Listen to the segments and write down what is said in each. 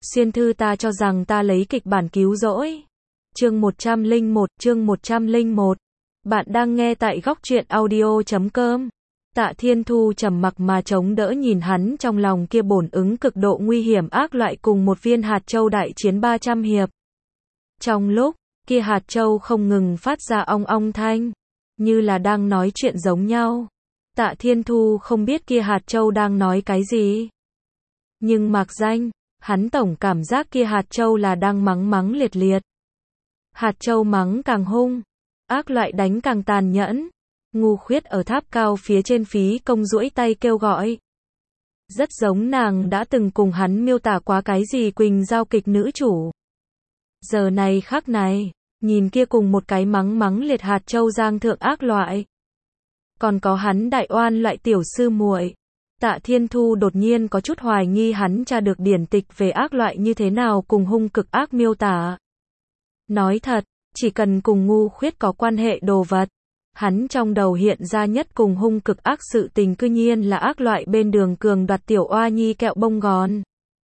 Xuyên thư ta cho rằng ta lấy kịch bản cứu rỗi. Chương 101. Bạn đang nghe tại góc truyện audio.com. Tạ Thiên Thu trầm mặc mà chống đỡ nhìn hắn, trong lòng kia bổn ứng cực độ nguy hiểm ác loại cùng một viên hạt châu đại chiến 300 hiệp. Trong lúc kia hạt châu không ngừng phát ra ong ong thanh, như là đang nói chuyện giống nhau. Tạ Thiên Thu không biết kia hạt châu đang nói cái gì. Nhưng mạc danh, hắn tổng cảm giác kia hạt châu là đang mắng liệt liệt. Hạt châu mắng càng hung, ác loại đánh càng tàn nhẫn. Ngu Khuyết ở tháp cao phía trên phí công duỗi tay kêu gọi. Rất giống nàng đã từng cùng hắn miêu tả quá cái gì Quỳnh Giao kịch nữ chủ. Giờ này khắc này, nhìn kia cùng một cái mắng liệt hạt châu giang thượng ác loại. Còn có hắn đại oan loại tiểu sư muội. Tạ Thiên Thu đột nhiên có chút hoài nghi hắn tra được điển tịch về ác loại như thế nào cùng hung cực ác miêu tả. Nói thật, chỉ cần cùng Ngu Khuyết có quan hệ đồ vật, hắn trong đầu hiện ra nhất cùng hung cực ác sự tình cư nhiên là ác loại bên đường cường đoạt tiểu oa nhi kẹo bông gòn.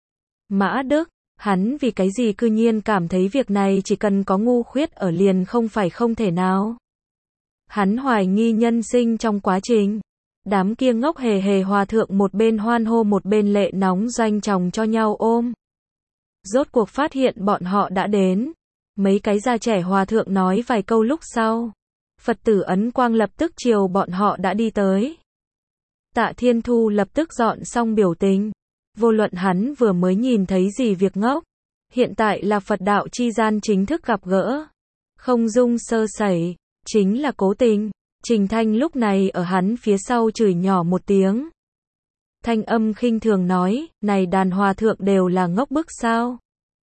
Mã Đức, hắn vì cái gì cư nhiên cảm thấy việc này chỉ cần có Ngu Khuyết ở liền không phải không thể nào. Hắn hoài nghi nhân sinh trong quá trình. Đám kia ngốc hề hòa thượng một bên hoan hô một bên lệ nóng doanh chồng cho nhau ôm. Rốt cuộc phát hiện bọn họ đã đến. Mấy cái già trẻ hòa thượng nói vài câu lúc sau. Phật tử ấn quang lập tức chiều bọn họ đã đi tới. Tạ Thiên Thu lập tức dọn xong biểu tình. Vô luận hắn vừa mới nhìn thấy gì việc ngốc. Hiện tại là Phật đạo chi gian chính thức gặp gỡ. Không dung sơ sẩy, chính là cố tình. Trình Thanh lúc này ở hắn phía sau chửi nhỏ một tiếng. Thanh âm khinh thường nói, này đàn hòa thượng đều là ngốc bức sao.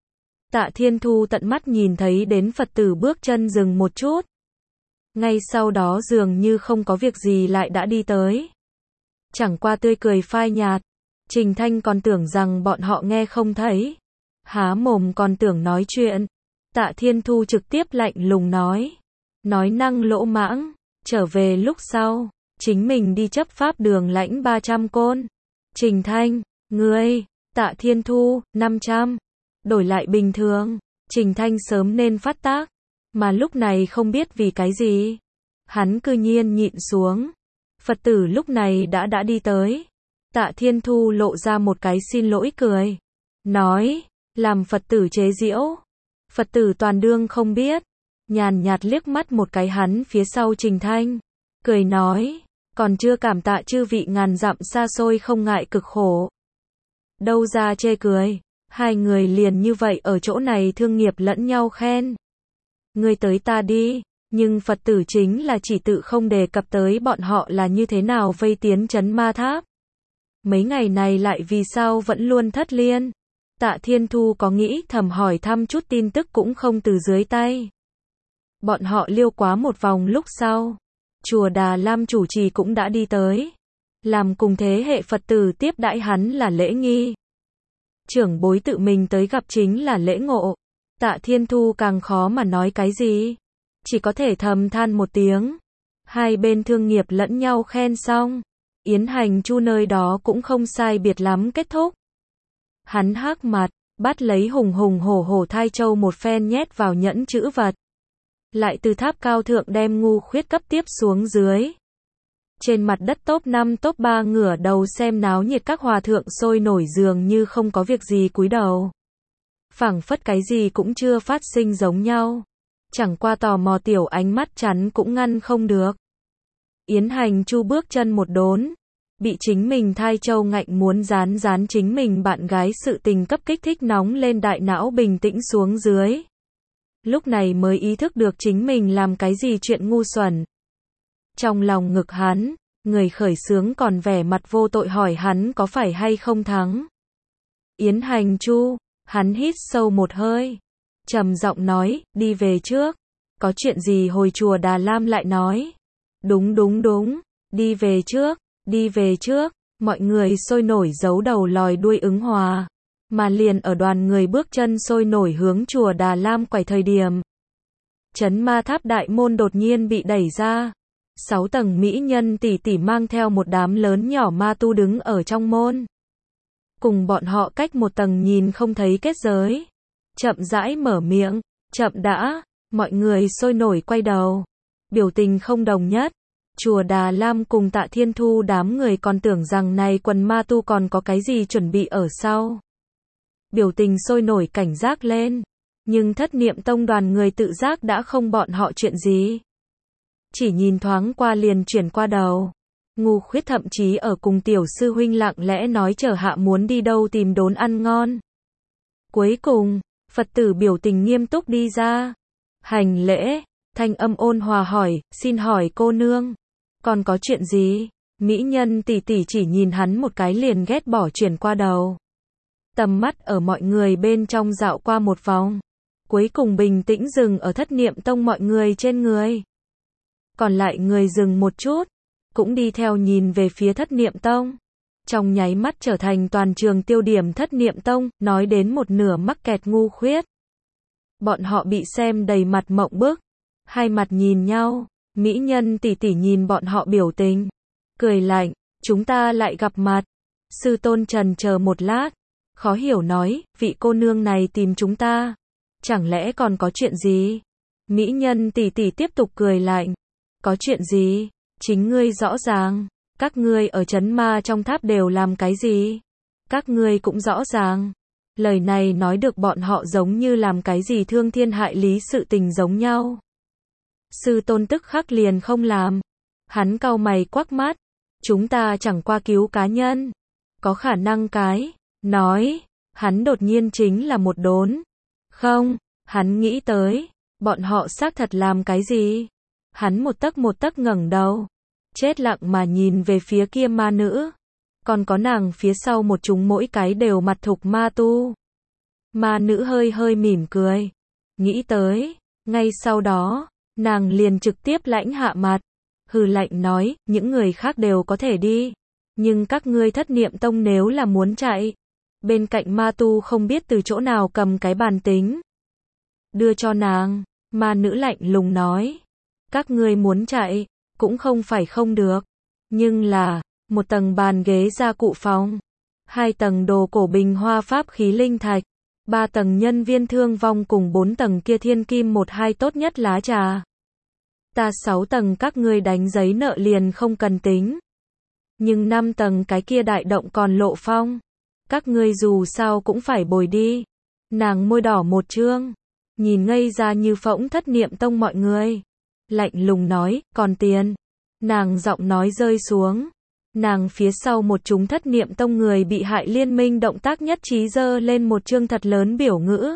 Tạ Thiên Thu tận mắt nhìn thấy đến Phật tử bước chân dừng một chút. Ngay sau đó dường như không có việc gì lại đã đi tới. Chẳng qua tươi cười phai nhạt. Trình Thanh còn tưởng rằng bọn họ nghe không thấy. Há mồm còn tưởng nói chuyện. Tạ Thiên Thu trực tiếp lạnh lùng nói. Nói năng lỗ mãng. Trở về lúc sau, chính mình đi chấp pháp đường lãnh 300 côn. Trình Thanh, ngươi, Tạ Thiên Thu, 500. Đổi lại bình thường, Trình Thanh sớm nên phát tác. Mà lúc này không biết vì cái gì. Hắn cư nhiên nhịn xuống. Phật tử lúc này đã đi tới. Tạ Thiên Thu lộ ra một cái xin lỗi cười. Nói, làm Phật tử chế giễu. Phật tử toàn đương không biết. Nhàn nhạt liếc mắt một cái hắn phía sau Trình Thanh. Cười nói, còn chưa cảm tạ chư vị ngàn dặm xa xôi không ngại cực khổ. Đâu ra chê cười, hai người liền như vậy ở chỗ này thương nghiệp lẫn nhau khen. Ngươi tới ta đi, nhưng Phật tử chính là chỉ tự không đề cập tới bọn họ là như thế nào vây tiến trấn ma tháp. Mấy ngày này lại vì sao vẫn luôn thất liên. Tạ Thiên Thu có nghĩ thầm hỏi thăm chút tin tức cũng không từ dưới tay. Bọn họ liêu quá một vòng lúc sau. Chùa Đà Lam chủ trì cũng đã đi tới. Làm cùng thế hệ Phật tử tiếp đãi hắn là lễ nghi. Trưởng bối tự mình tới gặp chính là lễ ngộ. Tạ Thiên Thu càng khó mà nói cái gì. Chỉ có thể thầm than một tiếng. Hai bên thương nghiệp lẫn nhau khen xong. Yến hành chu nơi đó cũng không sai biệt lắm kết thúc. Hắn hắc mặt, bắt lấy hùng hổ thai châu một phen nhét vào nhẫn chữ vật. Lại từ tháp cao thượng đem Ngu Khuyết cấp tiếp xuống dưới. Trên mặt đất top 5 top 3 ngửa đầu xem náo nhiệt các hòa thượng sôi nổi dường như không có việc gì cúi đầu. Phảng phất cái gì cũng chưa phát sinh giống nhau. Chẳng qua tò mò tiểu ánh mắt chắn cũng ngăn không được. Yến hành chu bước chân một đốn. Bị chính mình thai châu ngạnh muốn dán chính mình bạn gái sự tình cấp kích thích nóng lên đại não bình tĩnh xuống dưới. Lúc này mới ý thức được chính mình làm cái gì chuyện ngu xuẩn. Trong lòng ngực hắn, người khởi xướng còn vẻ mặt vô tội hỏi hắn có phải hay không thắng. Yến hành chu, hắn hít sâu một hơi. Trầm giọng nói, đi về trước. Có chuyện gì hồi chùa Đà Lam lại nói. Đúng, đi về trước. Mọi người sôi nổi giấu đầu lòi đuôi ứng hòa. Mà liền ở đoàn người bước chân sôi nổi hướng chùa Đà Lam quẩy thời điểm. Trấn ma tháp đại môn đột nhiên bị đẩy ra. 6 tầng mỹ nhân tỷ tỷ mang theo một đám lớn nhỏ ma tu đứng ở trong môn. cùng bọn họ cách một tầng nhìn không thấy kết giới. Chậm rãi mở miệng, chậm đã, mọi người sôi nổi quay đầu. Biểu tình không đồng nhất. Chùa Đà Lam cùng Tạ Thiên Thu đám người còn tưởng rằng này quần ma tu còn có cái gì chuẩn bị ở sau. Biểu tình sôi nổi cảnh giác lên. Nhưng Thất Niệm Tông đoàn người tự giác đã không bọn họ chuyện gì. Chỉ nhìn thoáng qua liền chuyển qua đầu. Ngu Khuyết thậm chí ở cùng tiểu sư huynh lặng lẽ nói chờ hạ muốn đi đâu tìm đốn ăn ngon. Cuối cùng, Phật tử biểu tình nghiêm túc đi ra. Hành lễ, thanh âm ôn hòa hỏi, xin hỏi cô nương, còn có chuyện gì? Mỹ nhân tỷ tỷ chỉ nhìn hắn một cái liền ghét bỏ chuyển qua đầu. Tầm mắt ở mọi người bên trong dạo qua một vòng. Cuối cùng bình tĩnh dừng ở Thất Niệm Tông mọi người trên người. Còn lại người dừng một chút, cũng đi theo nhìn về phía Thất Niệm Tông. Trong nháy mắt trở thành toàn trường tiêu điểm Thất Niệm Tông, nói đến một nửa mắc kẹt Ngu Khuyết. Bọn họ bị xem đầy mặt mộng bức, hai mặt nhìn nhau, mỹ nhân tỷ tỷ nhìn bọn họ biểu tình, cười lạnh, chúng ta lại gặp mặt. Sư tôn trần chờ một lát, khó hiểu nói, vị cô nương này tìm chúng ta, chẳng lẽ còn có chuyện gì? Mỹ nhân tỷ tỷ tiếp tục cười lạnh, có chuyện gì? Chính ngươi rõ ràng, các ngươi ở trấn ma trong tháp đều làm cái gì? Các ngươi cũng rõ ràng. Lời này nói được bọn họ giống như làm cái gì thương thiên hại lý sự tình giống nhau. Sư tôn tức khắc liền không làm. Hắn cau mày quắc mắt. Chúng ta chẳng qua cứu cá nhân. Có khả năng cái. Nói. Hắn đột nhiên chính là một đốn. Không. Hắn nghĩ tới. Bọn họ xác thật làm cái gì? Hắn một tấc ngẩng đầu. Chết lặng mà nhìn về phía kia ma nữ. Còn có nàng phía sau một chúng mỗi cái đều mặt thục ma tu. Ma nữ hơi hơi mỉm cười. Nghĩ tới. Ngay sau đó, nàng liền trực tiếp lãnh hạ mặt. Hừ lạnh nói, những người khác đều có thể đi. Nhưng các ngươi Thất Niệm Tông nếu là muốn chạy. Bên cạnh ma tu không biết từ chỗ nào cầm cái bàn tính. Đưa cho nàng. Ma nữ lạnh lùng nói. Các ngươi muốn chạy, cũng không phải không được. Nhưng là, một tầng bàn ghế gia cụ phòng, 2 tầng đồ cổ bình hoa pháp khí linh thạch, 3 tầng nhân viên thương vong cùng 4 tầng kia thiên kim 1-2 tốt nhất lá trà. Ta 6 tầng các ngươi đánh giấy nợ liền không cần tính. Nhưng 5 tầng cái kia đại động còn lộ phong. Các ngươi dù sao cũng phải bồi đi. Nàng môi đỏ một trương, nhìn ngây ra như phỗng Thất Niệm Tông mọi người. Lạnh lùng nói, còn tiền. Nàng giọng nói rơi xuống. Nàng phía sau một chúng Thất Niệm Tông người bị hại liên minh động tác nhất trí giơ lên một chương thật lớn biểu ngữ.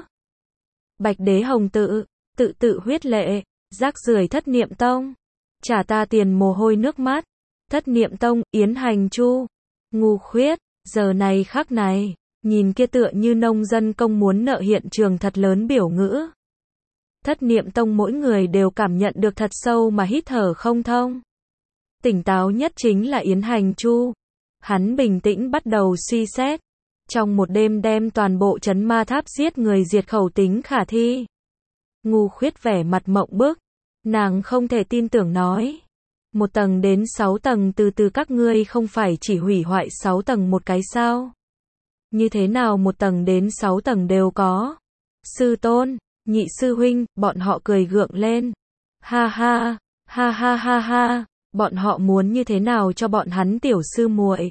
Bạch Đế Hồng tự, tự huyết lệ, rác rưởi Thất Niệm Tông. Trả ta tiền mồ hôi nước mắt. Thất Niệm Tông, Yến Hành Chu. Ngu Khuyết, giờ này khắc này, nhìn kia tựa như nông dân công muốn nợ hiện trường thật lớn biểu ngữ. Thất Niệm Tông mỗi người đều cảm nhận được thật sâu mà hít thở không thông. Tỉnh táo nhất chính là Yến Hành Chu. Hắn bình tĩnh bắt đầu suy xét. Trong một đêm đem toàn bộ trấn ma tháp giết người diệt khẩu tính khả thi. Ngu Khuyết vẻ mặt mộng bức. Nàng không thể tin tưởng nói. 1 tầng đến 6 tầng từ các ngươi không phải chỉ hủy hoại 6 tầng một cái sao? Như thế nào 1 tầng đến 6 tầng đều có? Sư tôn, nhị sư huynh, bọn họ cười gượng lên. Ha ha, ha ha ha ha, bọn họ muốn như thế nào cho bọn hắn tiểu sư muội?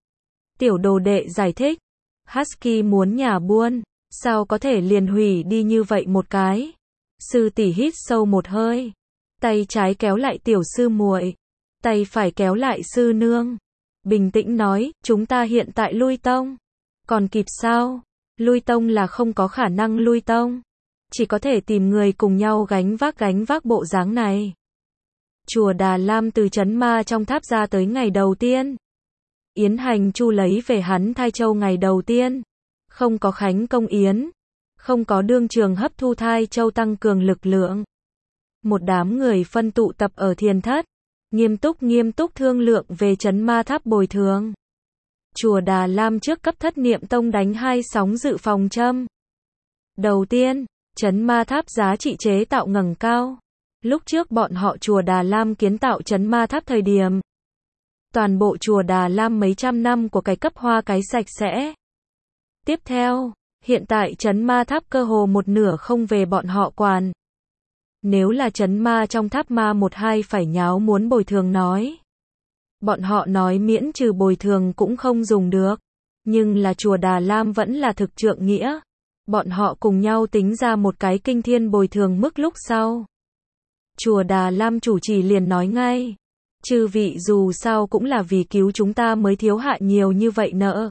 Tiểu đồ đệ giải thích. Husky muốn nhà buôn, sao có thể liền hủy đi như vậy một cái? Sư tỷ hít sâu một hơi. Tay trái kéo lại tiểu sư muội, tay phải kéo lại sư nương. Bình tĩnh nói, chúng ta hiện tại lui tông. Còn kịp sao? Lui tông là không có khả năng lui tông. Chỉ có thể tìm người cùng nhau gánh vác bộ dáng này. Chùa Đà Lam từ trấn ma trong tháp ra tới ngày đầu tiên. Yến Hành Chu lấy về hắn thai châu ngày đầu tiên. Không có khánh công yến. Không có đương trường hấp thu thai châu tăng cường lực lượng. Một đám người phân tụ tập ở thiền thất. Nghiêm túc thương lượng về trấn ma tháp bồi thường. Chùa Đà Lam trước cấp Thất Niệm Tông đánh 2 sóng dự phòng châm. Đầu tiên, trấn ma tháp giá trị chế tạo ngẩng cao. Lúc trước bọn họ chùa Đà Lam kiến tạo trấn ma tháp thời điểm. Toàn bộ chùa Đà Lam mấy trăm năm của cái cấp hoa cái sạch sẽ. Tiếp theo, hiện tại trấn ma tháp cơ hồ một nửa không về bọn họ quản. Nếu là trấn ma trong tháp ma một hai phải nháo muốn bồi thường nói. Bọn họ nói miễn trừ bồi thường cũng không dùng được. Nhưng là chùa Đà Lam vẫn là thực trượng nghĩa. Bọn họ cùng nhau tính ra một cái kinh thiên bồi thường mức lúc sau. Chùa Đà Lam chủ trì liền nói ngay. Chư vị dù sao cũng là vì cứu chúng ta mới thiếu hại nhiều như vậy nợ.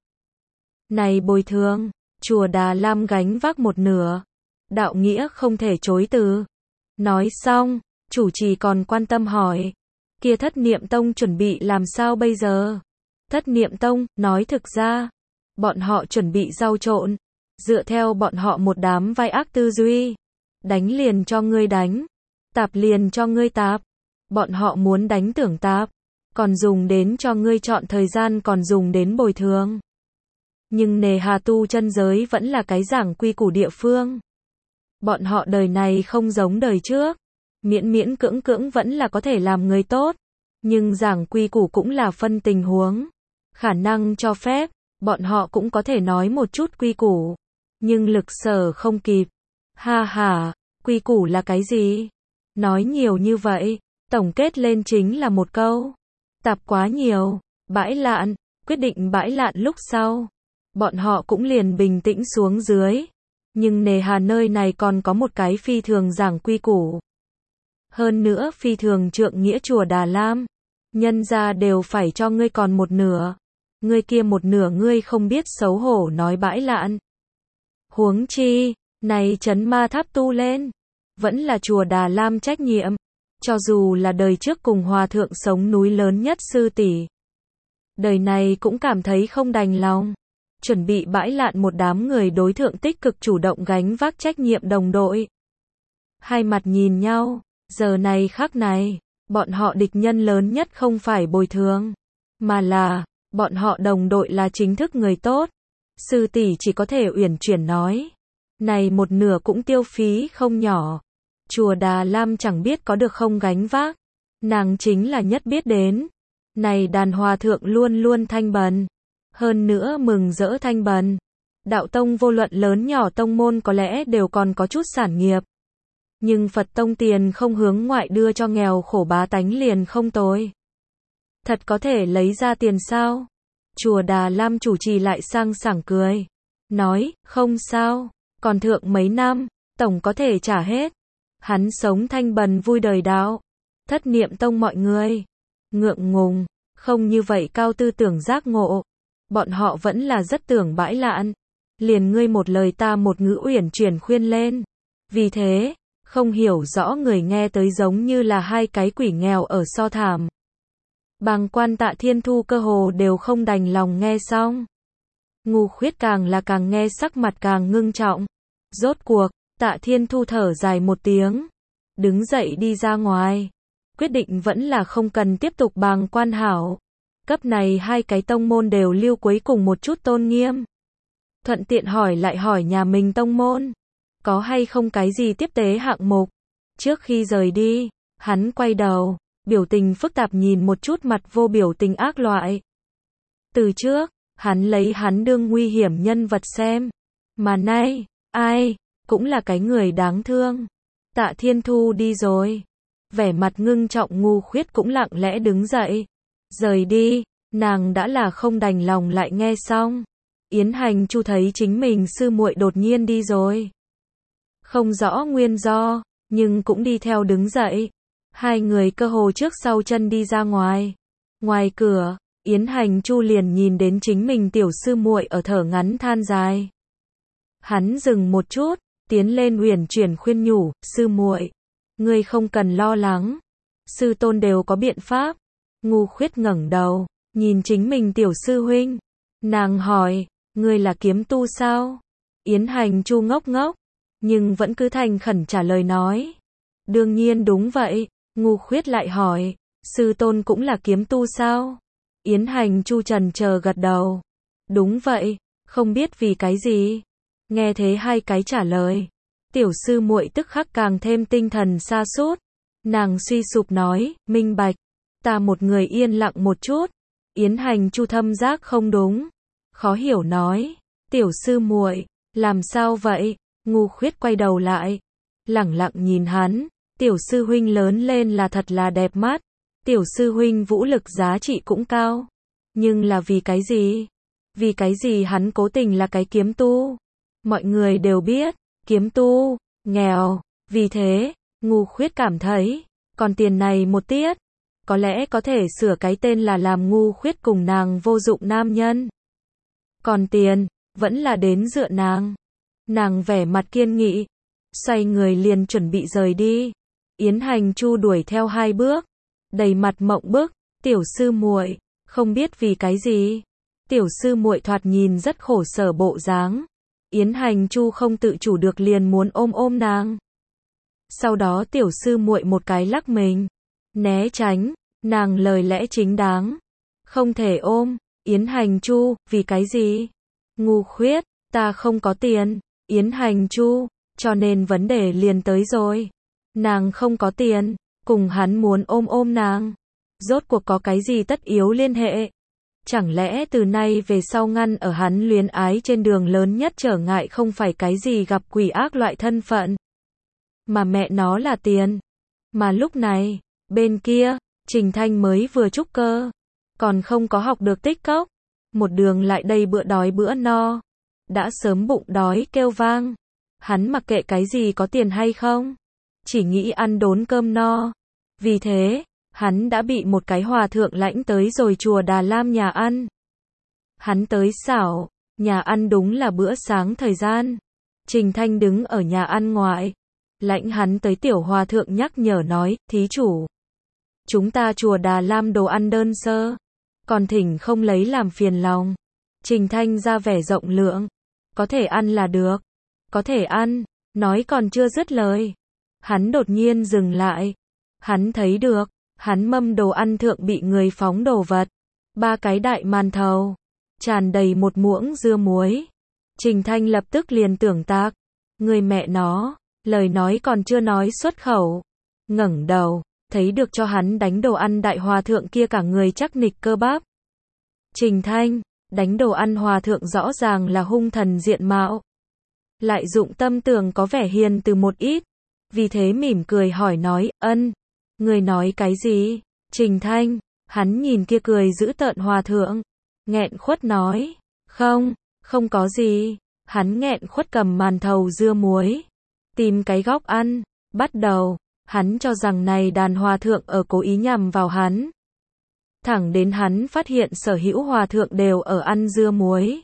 Này bồi thường, chùa Đà Lam gánh vác một nửa. Đạo nghĩa không thể chối từ. Nói xong, chủ trì còn quan tâm hỏi. Kia Thất Niệm Tông chuẩn bị làm sao bây giờ? Thất Niệm Tông, nói thực ra, bọn họ chuẩn bị rau trộn. Dựa theo bọn họ một đám vai ác tư duy. Đánh liền cho ngươi đánh. Tạp liền cho ngươi tạp. Bọn họ muốn đánh tưởng tạp. Còn dùng đến cho ngươi chọn thời gian còn dùng đến bồi thường. Nhưng nề hà tu chân giới vẫn là cái giảng quy củ địa phương. Bọn họ đời này không giống đời trước. Miễn miễn cưỡng cưỡng vẫn là có thể làm người tốt. Nhưng giảng quy củ cũng là phân tình huống. Khả năng cho phép, bọn họ cũng có thể nói một chút quy củ. Nhưng lực sở không kịp. Ha ha, quy củ là cái gì? Nói nhiều như vậy, tổng kết lên chính là một câu. Tạp quá nhiều, bãi lạn, quyết định bãi lạn lúc sau. Bọn họ cũng liền bình tĩnh xuống dưới. Nhưng nề hà nơi này còn có một cái phi thường giảng quy củ. Hơn nữa phi thường trượng nghĩa chùa Đà Lam. Nhân ra đều phải cho ngươi còn một nửa. Ngươi kia một nửa ngươi không biết xấu hổ nói bãi lạn. Huống chi, này trấn ma tháp tu lên. Vẫn là chùa Đà Lam trách nhiệm. Cho dù là đời trước cùng hòa thượng sống núi lớn nhất sư tỷ. Đời này cũng cảm thấy không đành lòng. Chuẩn bị bãi lạn một đám người đối thượng tích cực chủ động gánh vác trách nhiệm đồng đội. Hai mặt nhìn nhau, giờ này khắc này, bọn họ địch nhân lớn nhất không phải bồi thường, mà là, bọn họ đồng đội là chính thức người tốt. Sư tỷ chỉ có thể uyển chuyển nói. Này một nửa cũng tiêu phí không nhỏ. Chùa Đà Lam chẳng biết có được không gánh vác. Nàng chính là nhất biết đến. Này đàn hòa thượng luôn luôn thanh bần. Hơn nữa mừng rỡ thanh bần. Đạo tông vô luận lớn nhỏ tông môn có lẽ đều còn có chút sản nghiệp. Nhưng Phật tông tiền không hướng ngoại đưa cho nghèo khổ bá tánh liền không tồi. Thật có thể lấy ra tiền sao? Chùa Đà Lam chủ trì lại sang sảng cười. Nói, không sao, còn thượng mấy năm, tổng có thể trả hết. Hắn sống thanh bần vui đời đạo. Thất Niệm Tông mọi người. Ngượng ngùng, không như vậy cao tư tưởng giác ngộ. Bọn họ vẫn là rất tưởng bãi lạn. Liền ngươi một lời ta một ngữ uyển chuyển khuyên lên. Vì thế, không hiểu rõ người nghe tới giống như là hai cái quỷ nghèo ở so thảm. Bàng quan Tạ Thiên Thu cơ hồ đều không đành lòng nghe xong. Ngu Khuyết càng là càng nghe sắc mặt càng ngưng trọng. Rốt cuộc, Tạ Thiên Thu thở dài một tiếng. Đứng dậy đi ra ngoài. Quyết định vẫn là không cần tiếp tục bàng quan hảo. Cấp này hai cái tông môn đều lưu cuối cùng một chút tôn nghiêm. Thuận tiện hỏi lại hỏi nhà mình tông môn. Có hay không cái gì tiếp tế hạng mục. Trước khi rời đi, hắn quay đầu. Biểu tình phức tạp nhìn một chút mặt vô biểu tình ác loại. Từ trước, hắn lấy hắn đương nguy hiểm nhân vật xem. Mà nay, ai, cũng là cái người đáng thương. Tạ Thiên Thu đi rồi. Vẻ mặt ngưng trọng Ngu Khuyết cũng lặng lẽ đứng dậy. Rời đi, nàng đã là không đành lòng lại nghe xong. Yến Hành Chu thấy chính mình sư muội đột nhiên đi rồi. Không rõ nguyên do, nhưng cũng đi theo đứng dậy. Hai người cơ hồ trước sau chân đi ra ngoài. Ngoài cửa, Yến Hành Chu liền nhìn đến chính mình tiểu sư muội ở thở ngắn than dài. Hắn dừng một chút, tiến lên uyển chuyển khuyên nhủ, sư muội, ngươi không cần lo lắng. Sư tôn đều có biện pháp. Ngu Khuyết ngẩng đầu, nhìn chính mình tiểu sư huynh. Nàng hỏi, ngươi là kiếm tu sao? Yến Hành Chu ngốc ngốc, nhưng vẫn cứ thành khẩn trả lời nói. Đương nhiên đúng vậy. Ngu Khuyết lại hỏi, sư tôn cũng là kiếm tu sao? Yến Hành Chu trần chờ gật đầu. Đúng vậy, không biết vì cái gì. Nghe thế hai cái trả lời. Tiểu sư muội tức khắc càng thêm tinh thần sa sút. Nàng suy sụp nói, minh bạch. Ta một người yên lặng một chút. Yến Hành Chu thâm giác không đúng. Khó hiểu nói, Tiểu sư muội, làm sao vậy? Ngu Khuyết quay đầu lại, lẳng lặng nhìn hắn. Tiểu sư huynh lớn lên là thật là đẹp mắt. Tiểu sư huynh vũ lực giá trị cũng cao. Nhưng là vì cái gì? Vì cái gì hắn cố tình là cái kiếm tu? Mọi người đều biết, kiếm tu, nghèo. Vì thế, Ngu Khuyết cảm thấy, còn tiền này một tiết, có lẽ có thể sửa cái tên là làm Ngu Khuyết cùng nàng vô dụng nam nhân. Còn tiền, vẫn là đến dựa nàng. Nàng vẻ mặt kiên nghị, xoay người liền chuẩn bị rời đi. Yến Hành Chu đuổi theo 2 bước, đầy mặt mộng bức. Tiểu sư muội, không biết vì cái gì, tiểu sư muội thoạt nhìn rất khổ sở bộ dáng. Yến Hành Chu không tự chủ được liền muốn ôm nàng. Sau đó tiểu sư muội một cái lắc mình, né tránh. Nàng lời lẽ chính đáng, không thể ôm. Yến Hành Chu, vì cái gì? Ngu Khuyết, ta không có tiền. Yến Hành Chu, cho nên vấn đề liền tới rồi. Nàng không có tiền, cùng hắn muốn ôm nàng. Rốt cuộc có cái gì tất yếu liên hệ? Chẳng lẽ từ nay về sau ngăn ở hắn luyến ái trên đường lớn nhất trở ngại không phải cái gì gặp quỷ ác loại thân phận, mà mẹ nó là tiền. Mà lúc này, bên kia, Trình Thanh mới vừa trúc cơ, còn không có học được tích cốc, một đường lại đây bữa đói bữa no, đã sớm bụng đói kêu vang. Hắn mặc kệ cái gì có tiền hay không, chỉ nghĩ ăn đốn cơm no. Vì thế, hắn đã bị một cái hòa thượng lãnh tới rồi chùa Đà Lam nhà ăn. Hắn tới xảo, nhà ăn đúng là bữa sáng thời gian. Trình Thanh đứng ở nhà ăn ngoại, lãnh hắn tới tiểu hòa thượng nhắc nhở nói, thí chủ, chúng ta chùa Đà Lam đồ ăn đơn sơ, còn thỉnh không lấy làm phiền lòng. Trình Thanh ra vẻ rộng lượng, có thể ăn là được, có thể ăn, nói còn chưa dứt lời. Hắn đột nhiên dừng lại, hắn thấy được, hắn mâm đồ ăn thượng bị người phóng đồ vật, 3 cái đại màn thầu, tràn đầy một muỗng dưa muối. Trình Thanh lập tức liền tưởng tạc, người mẹ nó, lời nói còn chưa nói xuất khẩu, ngẩng đầu, thấy được cho hắn đánh đồ ăn đại hòa thượng kia cả người chắc nịch cơ bắp. Trình Thanh, đánh đồ ăn hòa thượng rõ ràng là hung thần diện mạo, lại dụng tâm tưởng có vẻ hiền từ một ít, vì thế mỉm cười hỏi nói, người nói cái gì? Trình Thanh, hắn nhìn kia cười dữ tợn hòa thượng, nghẹn khuất nói, không có gì. Hắn nghẹn khuất cầm màn thầu dưa muối, tìm cái góc ăn, bắt đầu, hắn cho rằng này đàn hòa thượng ở cố ý nhằm vào hắn. Thẳng đến hắn phát hiện sở hữu hòa thượng đều ở ăn dưa muối.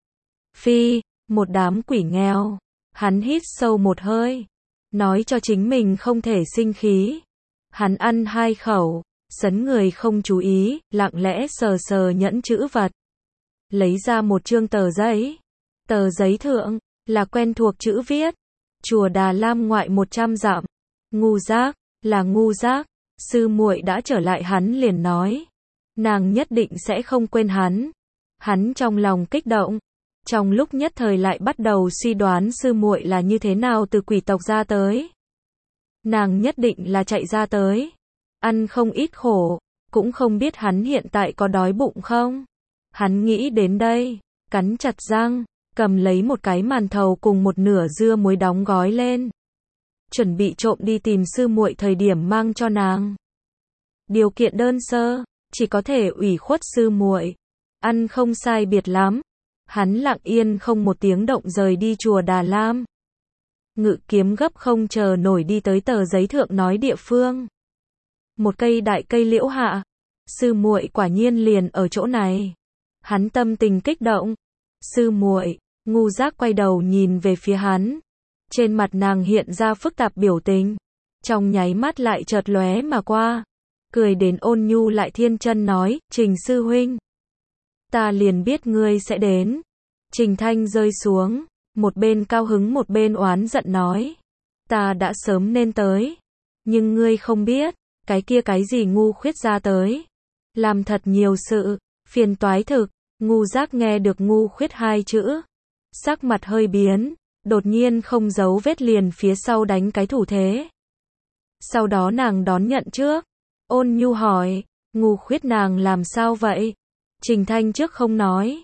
Phi, một đám quỷ nghèo. Hắn hít sâu một hơi, nói cho chính mình không thể sinh khí. Hắn ăn 2 khẩu, sấn người không chú ý, lặng lẽ sờ nhẫn chữ vật. Lấy ra một chương tờ giấy. Tờ giấy thượng, là quen thuộc chữ viết. Chùa Đà Lam ngoại 100 dặm. Ngu Giác, là Ngu Giác. Sư muội đã trở lại hắn liền nói. Nàng nhất định sẽ không quên hắn. Hắn trong lòng kích động. Trong lúc nhất thời lại bắt đầu suy đoán sư muội là như thế nào từ quỷ tộc ra tới. Nàng nhất định là chạy ra tới. Ăn không ít khổ, cũng không biết hắn hiện tại có đói bụng không. Hắn nghĩ đến đây, cắn chặt răng, cầm lấy một cái màn thầu cùng một nửa dưa muối đóng gói lên. Chuẩn bị trộm đi tìm sư muội thời điểm mang cho nàng. Điều kiện đơn sơ, chỉ có thể ủy khuất sư muội. Ăn không sai biệt lắm. Hắn lặng yên không một tiếng động rời đi chùa Đà Lam. Ngự kiếm gấp không chờ nổi đi tới tờ giấy thượng nói địa phương. Một cây đại cây liễu hạ. Sư muội quả nhiên liền ở chỗ này. Hắn tâm tình kích động. Sư muội, Ngu Giác quay đầu nhìn về phía hắn. Trên mặt nàng hiện ra phức tạp biểu tình. Trong nháy mắt lại chợt lóe mà qua. Cười đến ôn nhu lại thiên chân nói, Trình sư huynh. Ta liền biết ngươi sẽ đến. Trình Thanh rơi xuống, một bên cao hứng một bên oán giận nói. Ta đã sớm nên tới. Nhưng ngươi không biết, cái kia cái gì Ngu Khuyết ra tới. Làm thật nhiều sự, phiền toái thực. Ngu Giác nghe được Ngu Khuyết 2 chữ. Sắc mặt hơi biến, đột nhiên không giấu vết liền phía sau đánh cái thủ thế. Sau đó nàng đón nhận trước. Ôn nhu hỏi, Ngu Khuyết nàng làm sao vậy? Trình Thanh trước không nói.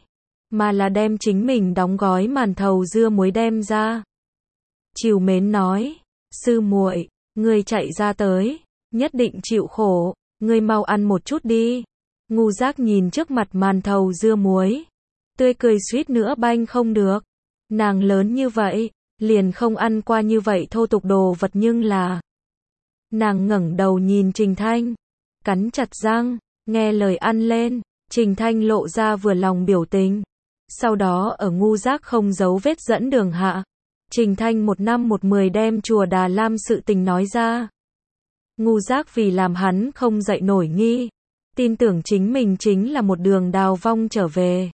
mà là đem chính mình đóng gói màn thầu dưa muối đem ra. Trìu mến nói, sư muội, ngươi chạy ra tới, nhất định chịu khổ, ngươi mau ăn một chút đi. Ngu Giác nhìn trước mặt màn thầu dưa muối, tươi cười suýt nữa banh không được. Nàng lớn như vậy, liền không ăn qua như vậy thô tục đồ vật nhưng là. Nàng ngẩng đầu nhìn Trình Thanh, cắn chặt răng, nghe lời ăn lên. Trình Thanh lộ ra vừa lòng biểu tình. Sau đó ở Ngu Giác không giấu vết dẫn đường hạ, Trình Thanh 1 năm 1 10 đem chùa Đà Lam sự tình nói ra. Ngu Giác vì làm hắn không dậy nổi nghi, tin tưởng chính mình chính là một đường đào vong trở về.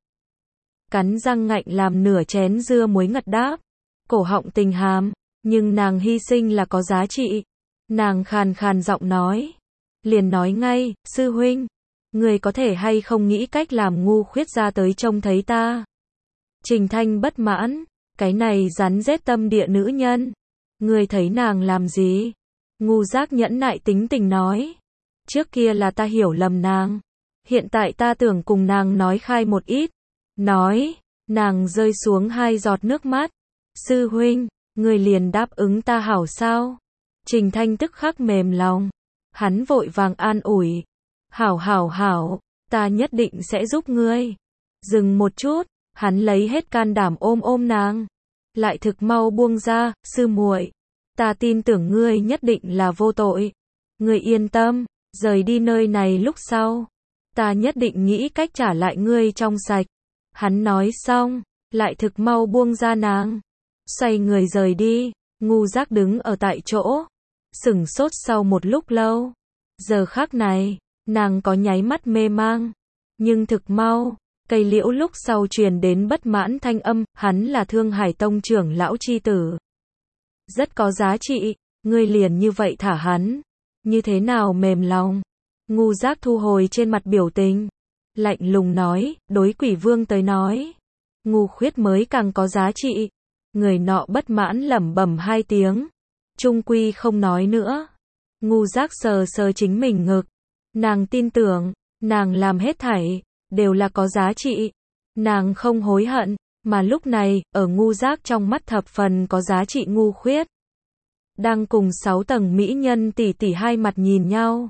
Cắn răng ngạnh làm nửa chén dưa muối ngật đáp, cổ họng tình hàm, nhưng nàng hy sinh là có giá trị. Nàng khàn khàn giọng nói, liền nói ngay, sư huynh, người có thể hay không nghĩ cách làm Ngu Khuyết ra tới trông thấy ta. Trình Thanh bất mãn, cái này rắn rết tâm địa nữ nhân, người thấy nàng làm gì? Ngu Giác nhẫn nại tính tình nói, trước kia là ta hiểu lầm nàng, hiện tại ta tưởng cùng nàng nói khai một ít. Nói, nàng rơi xuống 2 giọt nước mắt. Sư huynh, người liền đáp ứng ta hảo sao? Trình Thanh tức khắc mềm lòng, hắn vội vàng an ủi, hảo hảo hảo, ta nhất định sẽ giúp ngươi. Dừng một chút, hắn lấy hết can đảm ôm nàng, lại thực mau buông ra, sư muội, ta tin tưởng ngươi nhất định là vô tội. Ngươi yên tâm, rời đi nơi này lúc sau, ta nhất định nghĩ cách trả lại ngươi trong sạch. Hắn nói xong, lại thực mau buông ra nàng, xoay người rời đi. Ngu Giác đứng ở tại chỗ, sửng sốt sau một lúc lâu. Giờ khắc này, nàng có nháy mắt mê mang, nhưng thực mau, cây liễu lúc sau truyền đến bất mãn thanh âm, hắn là Thương Hải Tông trưởng lão chi tử. Rất có giá trị, ngươi liền như vậy thả hắn, như thế nào mềm lòng. Ngu Giác thu hồi trên mặt biểu tình, lạnh lùng nói, đối Quỷ Vương tới nói, Ngu Khuyết mới càng có giá trị. Người nọ bất mãn lẩm bẩm 2 tiếng, trung quy không nói nữa. Ngu Giác sờ sờ chính mình ngực, nàng tin tưởng, nàng làm hết thảy, đều là có giá trị. Nàng không hối hận, mà lúc này, ở Ngu Giác trong mắt thập phần có giá trị Ngu Khuyết. Đang cùng 6 tầng mỹ nhân tỷ tỷ hai mặt nhìn nhau.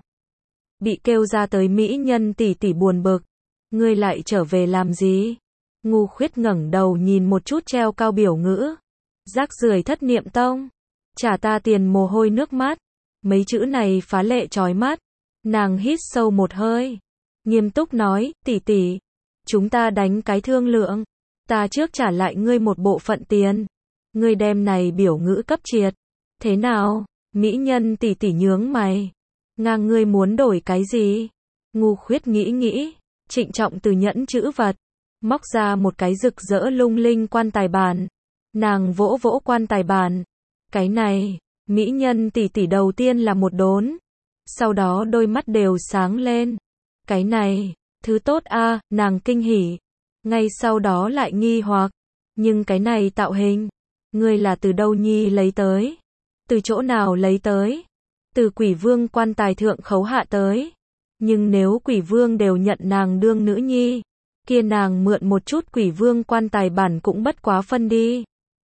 Bị kêu ra tới mỹ nhân tỷ tỷ buồn bực, ngươi lại trở về làm gì? Ngu Khuyết ngẩng đầu nhìn một chút treo cao biểu ngữ. Rác rưởi thất niệm tông, trả ta tiền mồ hôi nước mắt. Mấy chữ này phá lệ chói mắt. Nàng hít sâu một hơi, nghiêm túc nói, tỷ tỷ, chúng ta đánh cái thương lượng, ta trước trả lại ngươi một bộ phận tiền, ngươi đem này biểu ngữ cấp triệt. Thế nào? Mỹ nhân tỷ tỷ nhướng mày, ngang ngươi muốn đổi cái gì? Ngu Khuyết nghĩ nghĩ, trịnh trọng từ nhẫn chữ vật, móc ra một cái rực rỡ lung linh quan tài bản. Nàng vỗ vỗ quan tài bản, cái này, mỹ nhân tỷ tỷ đầu tiên là một đốn, sau đó đôi mắt đều sáng lên. Cái này, thứ tốt a, nàng kinh hỉ. Ngay sau đó lại nghi hoặc, nhưng cái này tạo hình, ngươi là từ đâu nhi lấy tới? Từ chỗ nào lấy tới? Từ Quỷ Vương quan tài thượng khấu hạ tới. Nhưng nếu Quỷ Vương đều nhận nàng đương nữ nhi, kia nàng mượn một chút Quỷ Vương quan tài bản cũng bất quá phân đi.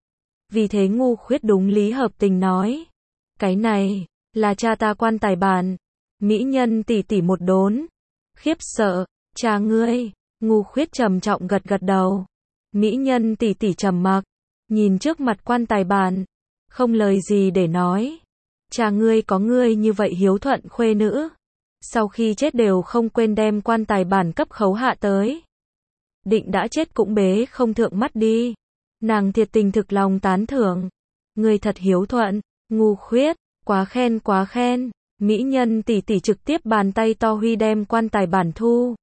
Vì thế Ngu Khuyết đúng lý hợp tình nói, cái này, là cha ta quan tài bản. Mỹ nhân tỷ tỷ một đốn, khiếp sợ, cha ngươi? Ngu Khuyết trầm trọng gật gật đầu. Mỹ nhân tỷ tỷ trầm mặc, nhìn trước mặt quan tài bản, không lời gì để nói. Cha ngươi có ngươi như vậy hiếu thuận khuê nữ, sau khi chết đều không quên đem quan tài bản cấp khấu hạ tới. Định đã chết cũng bế không thượng mắt đi. Nàng thiệt tình thực lòng tán thưởng. Ngươi thật hiếu thuận, Ngu Khuyết, quá khen quá khen. Mỹ nhân tỷ tỷ trực tiếp bàn tay to huy đem quan tài bản thu.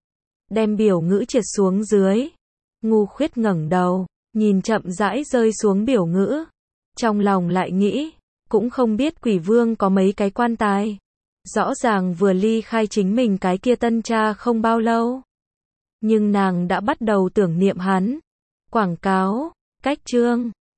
Đem biểu ngữ triệt xuống dưới. Ngu Khuyết ngẩng đầu, nhìn chậm rãi rơi xuống biểu ngữ. Trong lòng lại nghĩ, cũng không biết Quỷ Vương có mấy cái quan tài. Rõ ràng vừa ly khai chính mình cái kia tân cha không bao lâu. Nhưng nàng đã bắt đầu tưởng niệm hắn. Quảng cáo, cách chương.